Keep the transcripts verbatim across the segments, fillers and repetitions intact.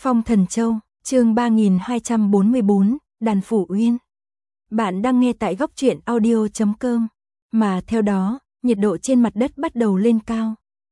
Phong Thần Châu, chương ba nghìn hai trăm bốn mươi bốn, Đàn Phủ Uyên. Bạn đang nghe tại góc truyện audio chấm com, mà theo đó, nhiệt độ trên mặt đất bắt đầu lên cao.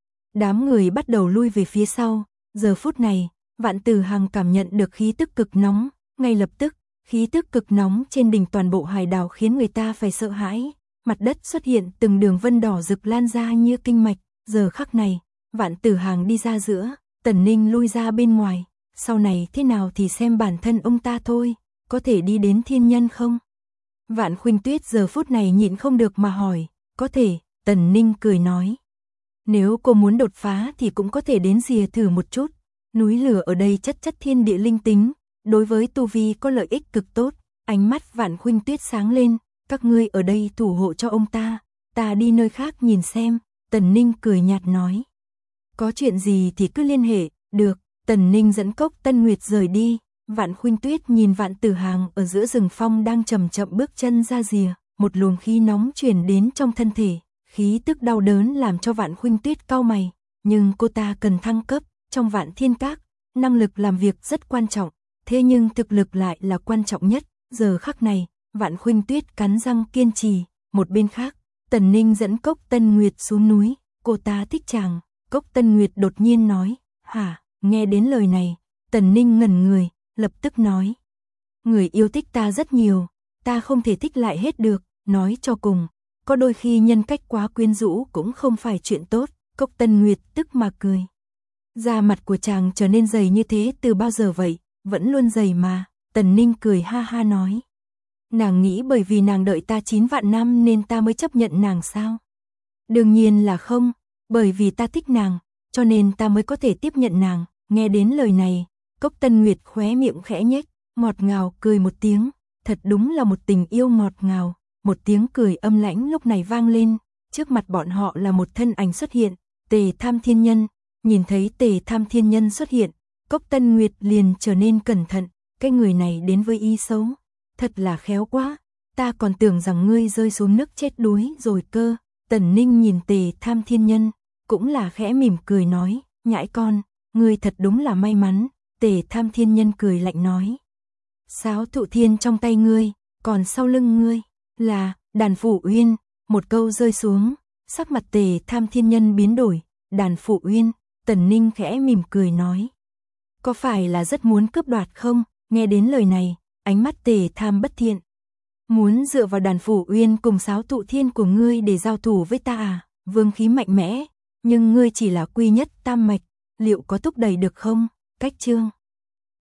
Đám người bắt đầu lui về phía sau, giờ phút này, Vạn Tử Hằng cảm nhận được khí tức cực nóng, ngay lập tức, khí tức cực nóng trên đỉnh toàn bộ hải đảo khiến người ta phải sợ hãi. Mặt đất xuất hiện từng đường vân đỏ rực lan ra như kinh mạch, giờ khắc này, Vạn Tử Hằng đi ra giữa, Tần Ninh lui ra bên ngoài, sau này thế nào thì xem bản thân ông ta thôi, có thể đi đến thiên nhân không? Vạn Khuynh Tuyết giờ phút này nhịn không được mà hỏi, có thể, Tần Ninh cười nói. Nếu cô muốn đột phá thì cũng có thể đến rìa thử một chút, núi lửa ở đây chất chất thiên địa linh tính, đối với tu vi có lợi ích cực tốt. Ánh mắt Vạn Khuynh Tuyết sáng lên, các ngươi ở đây thủ hộ cho ông ta, ta đi nơi khác nhìn xem, Tần Ninh cười nhạt nói. Có chuyện gì thì cứ liên hệ, được, Tần Ninh dẫn Cốc Tân Nguyệt rời đi. Vạn Khuynh Tuyết nhìn Vạn Tử Hằng ở giữa rừng phong đang chậm chậm bước chân ra rìa, một luồng khí nóng truyền đến trong thân thể, khí tức đau đớn làm cho Vạn Khuynh Tuyết cau mày, nhưng cô ta cần thăng cấp, trong Vạn Thiên Các, năng lực làm việc rất quan trọng, thế nhưng thực lực lại là quan trọng nhất, giờ khắc này, Vạn Khuynh Tuyết cắn răng kiên trì, một bên khác, Tần Ninh dẫn Cốc Tân Nguyệt xuống núi, cô ta thích chàng, Cốc Tân Nguyệt đột nhiên nói, hả, nghe đến lời này, Tần Ninh ngẩn người, lập tức nói. Người yêu thích ta rất nhiều, ta không thể thích lại hết được, nói cho cùng, có đôi khi nhân cách quá quyến rũ cũng không phải chuyện tốt, Cốc Tân Nguyệt tức mà cười. Da mặt của chàng trở nên dày như thế từ bao giờ vậy, vẫn luôn dày mà, Tần Ninh cười ha ha nói. Nàng nghĩ bởi vì nàng đợi ta chín vạn năm nên ta mới chấp nhận nàng sao? Đương nhiên là không, bởi vì ta thích nàng, cho nên ta mới có thể tiếp nhận nàng. Nghe đến lời này, Cốc Tân Nguyệt khóe miệng khẽ nhếch, ngọt ngào cười một tiếng, thật đúng là một tình yêu ngọt ngào. Một tiếng cười âm lãnh lúc này vang lên, trước mặt bọn họ là một thân ảnh xuất hiện, Tề Tham Thiên Nhân. Nhìn thấy Tề Tham Thiên Nhân xuất hiện, Cốc Tân Nguyệt liền trở nên cẩn thận, cái người này đến với ý xấu, thật là khéo quá, ta còn tưởng rằng ngươi rơi xuống nước chết đuối rồi cơ. Tần Ninh nhìn Tề Tham Thiên Nhân, cũng là khẽ mỉm cười nói, nhãi con, ngươi thật đúng là may mắn. Tề Tham Thiên Nhân cười lạnh nói, Sáo Thụ Thiên trong tay ngươi, còn sau lưng ngươi là Đàn Phủ Uyên. Một câu rơi xuống, sắc mặt Tề Tham Thiên Nhân biến đổi. Đàn Phủ Uyên, Tần Ninh khẽ mỉm cười nói, có phải là rất muốn cướp đoạt không? Nghe đến lời này, ánh mắt Tề Tham bất thiện. Muốn dựa vào Đàn Phủ Uyên cùng Sáo Thụ Thiên của ngươi để giao thủ với ta à? Vương khí mạnh mẽ, nhưng ngươi chỉ là quy nhất tam mạch, liệu có thúc đẩy được không? Cách chương